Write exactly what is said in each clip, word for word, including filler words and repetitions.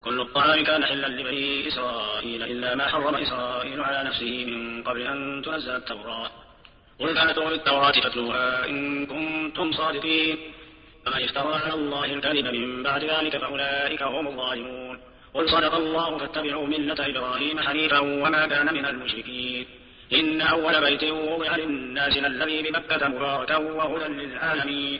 كل الطعام كان حلا لبني إسرائيل إلا ما حرم إسرائيل على نفسه من قبل أن تنزل التوراة. قل فأتوا بالتوراة فاتلوها إن كنتم صادقين. فمن افترى على الله الكذب من بعد ذلك فأولئك هم الظالمون. قل صدق الله فاتبعوا ملة إبراهيم حنيفا وما كان من المشركين. إن أول بيت وضع للناس الذي بمكة مباركا وهدى للعالمين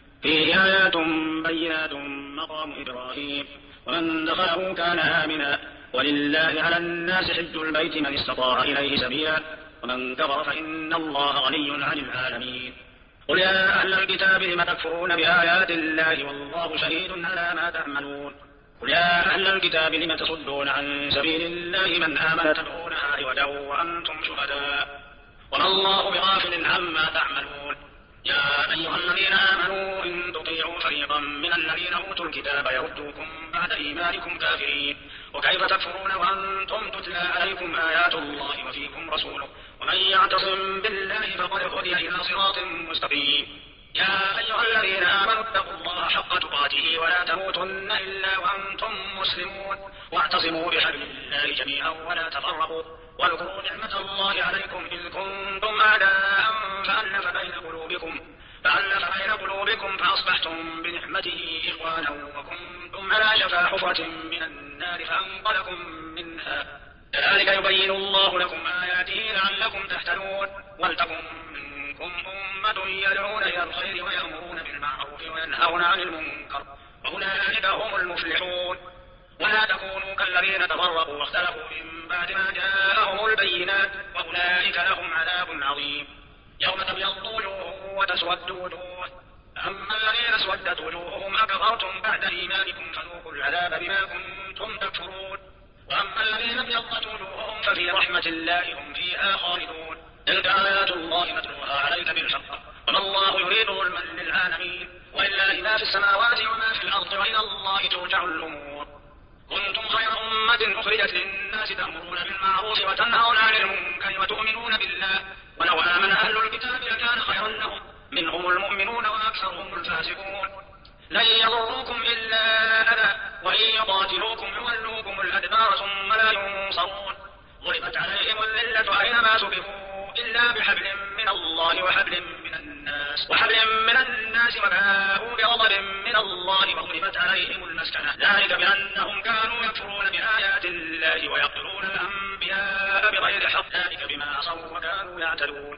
فيه آيات بينات مقام إبراهيم ومن دخله كان آمنا ولله على الناس حج البيت من استطاع إليه سبيلا ومن كفر فإن الله غني عن العالمين. قل يا أهل الكتاب لم تكفرون بآيات الله والله شهيد على ما تعملون. قل يا أهل الكتاب لم تصدون عن سبيل الله من آمن تدعونها عوجا وأنتم شهداء وما الله بغافل عما تعملون. يا أيها الذين آمنوا إن تطيعوا فريقا من الذين أوتوا الكتاب يردوكم بعد إيمانكم كافرين وكيف تكفرون وأنتم تتلى عليكم آيات الله وفيكم رسوله ومن يعتصم بالله فقد هدي إلى صراط مستقيم. يا أيها الذين آمنوا اتقوا الله حق تقاته ولا تموتن إلا وأنتم مسلمون واعتصموا بحبل الله جميعا ولا تفرقوا واذكروا نعمة الله عليكم إذ كنتم أعداء فألف بين قلوبكم فألف بين قلوبكم فأصبحتم بنعمته إخوانا وكنتم على شفا حفرة من النار فأنقذكم منها كذلك يبين الله لكم آياته لعلكم تهتدون. ولتكن منكم أمة يدعون إلى الخير ويأمرون بالمعروف وينهون عن المنكر وأولئك هم المفلحون. ولا تكونوا كالذين تفرقوا واختلفوا من بعد ما جاءهم البينات وأولئك لهم عذاب عظيم. يوم تبيض وجوه وتسود وجوه أما الذين اسودت وجوههم أكفرتم بعد إيمانكم فذوقوا العذاب بما كنتم تكفرون. وأما الذين ابيضت وجوههم ففي رحمة الله هم فيها خالدون. تلك آيات الله نتلوها عليك بالحق وما الله يريد ظلما للعالمين ولله ما في السماوات وما في الأرض وإلى الله ترجع الأمور. كنتم خير أمة أخرجت للناس تأمرون بالمعروف وتنهون عن المنكر وتؤمنون بالله ولو آمن أهل الكتاب لكان خيرا لهم منهم المؤمنون وأكثرهم الفاسقون. لن يضروكم إلا أذى وإن يقاتلوكم يولوكم الأدبار ثم لا ينصرون. ضربت عليهم الذلة أينما سكبوا إلا بحبل من الله وحبل من الناس وحبل من الناس وباءوا بغضب من الله وضربت عليهم المسكنة ذلك بأنهم كانوا يكفرون بآيات الله ويقتلون الأنبياء بغير حق ذلك بما عصوا وكانوا يعتدون.